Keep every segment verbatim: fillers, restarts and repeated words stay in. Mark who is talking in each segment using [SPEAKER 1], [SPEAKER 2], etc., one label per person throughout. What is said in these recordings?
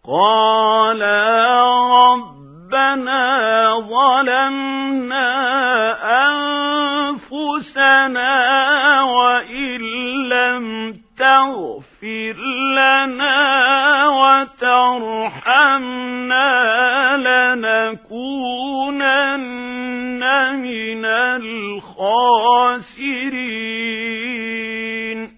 [SPEAKER 1] قالا ربنا ظلمنا أنفسنا وإن لم تغفر لنا وترحمنا لنكونن من الخاسرين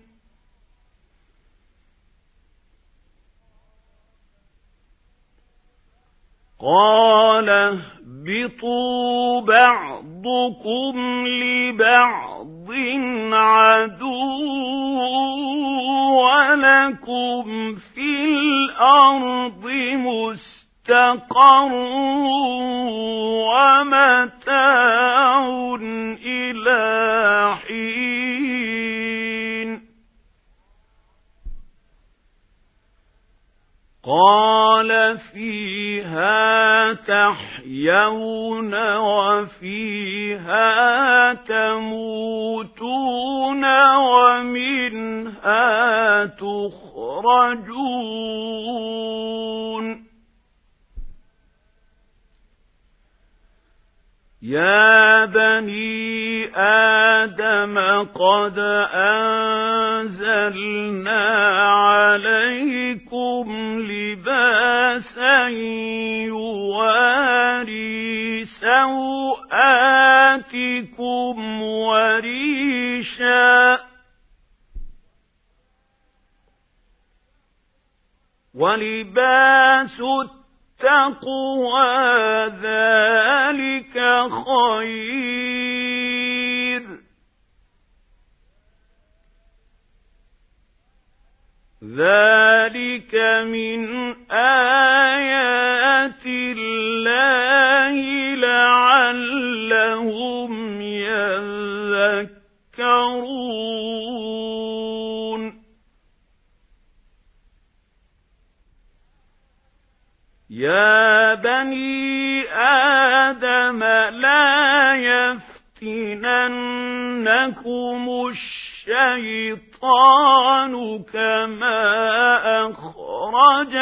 [SPEAKER 1] قال اهبطوا بعضكم لبعض عدو ولكم في الأرض مستقر ومتاع إلى حين قال فيها تحيون وفيها تموتون ومنها تخرجون يا بني آدم قد أنزلنا عليكم لباسا يواري سوآتكم وريشا ولباس التقوى ذلك خير ذلك من آيات الله لعلهم يذكرون يا بني آدم لا يفتننكم الشيطان كما أخرج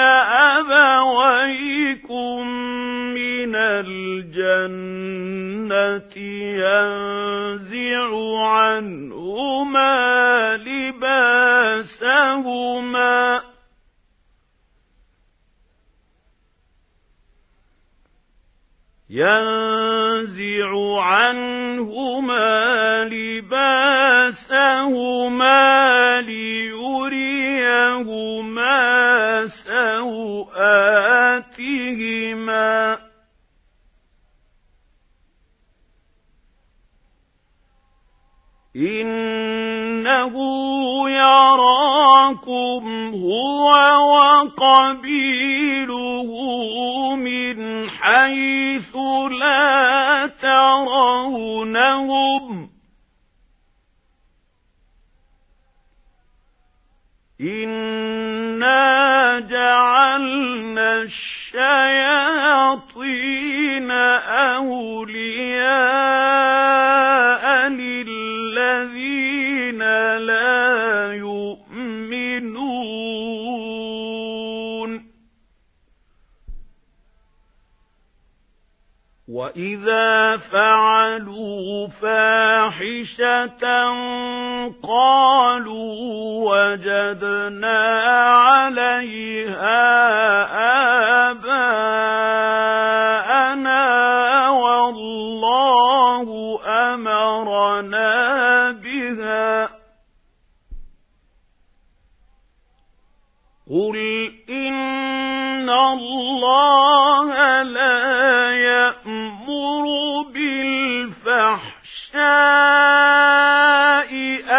[SPEAKER 1] أبويكم من الجنة ينزع عنهما لباسهما ينزع عنهما لباسهما ليريهما سوآتهما إنه يراكم هو وقبيله من حيث لا ترونهم إنا جعلنا الشياطين أولياء للذين لا يؤمنون وإذا فعلوا فاحشة قالوا وجدنا عليها آباءنا والله أمرنا بها قل إن الله لا يأمر بالفحشاء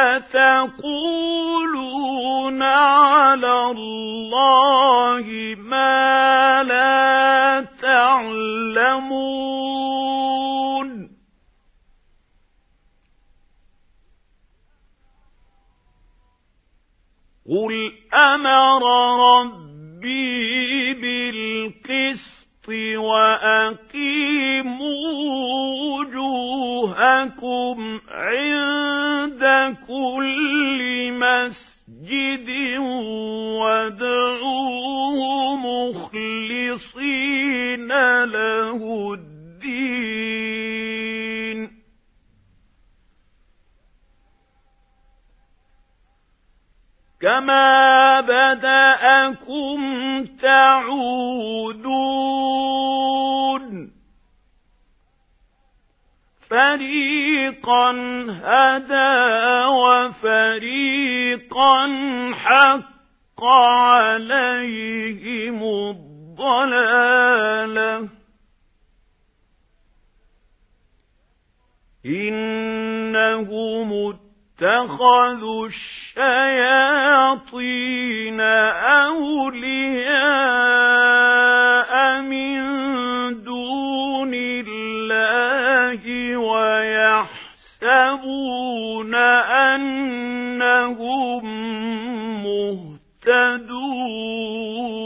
[SPEAKER 1] أتقولون على الله ما لا تعلمون قل أمر ربي بالقسط وأقيموا وجوهكم عند كل مسجد وادعوه مخلصين كما بدأكم تعودون فريقا هدى وفريقا حق عليهم الضلالة إنهم اتخذوا الشياطين أولياء من دون الله ويحسبون أنهم مهتدون